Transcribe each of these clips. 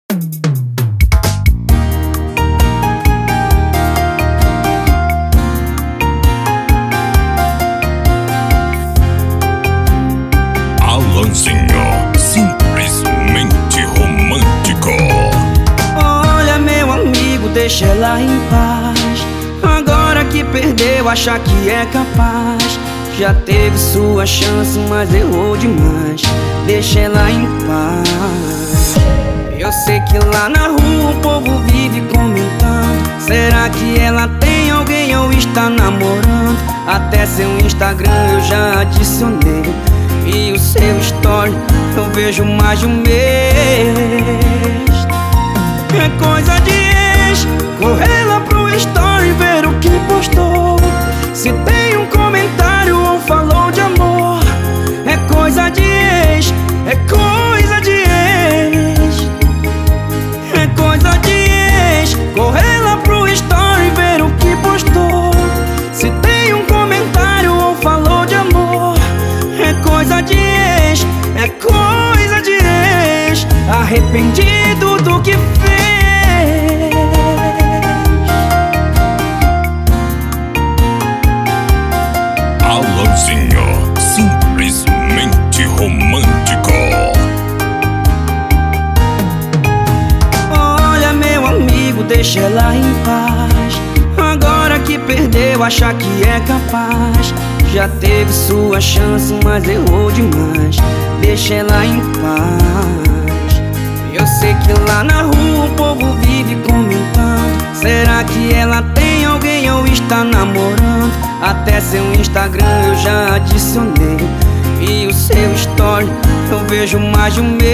Alanzinho, simplesmente romântico. Olha, meu amigo, deixa ela em paz. Agora que perdeu, acha que é capaz. Já teve sua chance, mas errou demais. Deixa ela em paz. Eu sei que lá na rua o povo vive comentando. Será que ela tem alguém ou está namorando? Até seu Instagram eu já adicionei, e o seu story eu vejo mais de um mês. É coisa de ex, correr lá pro story ver o que postou. Se tem um comentário ou falou de amor. É coisa de ex, é coisa de ex. É coisa de ex, correr lá pro story ver o que postou. Se tem um comentário ou falou de amor. É coisa de ex, é coisa de ex. Arrependido do que fez. Alanzinho, simplesmente romântico. Olha, meu amigo, deixa ela em paz. Agora que perdeu, acha que é capaz. Já teve sua chance, mas errou demais. Deixa ela em paz. Eu sei que lá na rua o povo vive comentando. Será que ela tem alguém ou está namorando? Até seu Instagram eu já adicionei, e o seu story eu vejo mais de um mês.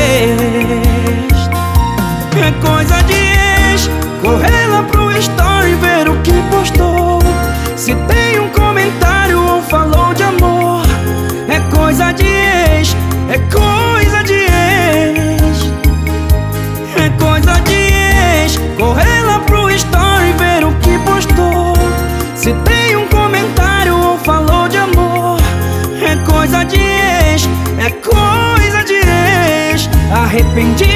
É coisa de ex, correr lá pro story ver o que postou. Se tem um comentário ou falou de amor. É coisa de ex, é coisa de ex. É coisa de ex, correr lá pro story ver o que postou. Se tem um comentário ou falou de amor. É coisa de ex, é coisa de ex. Arrependido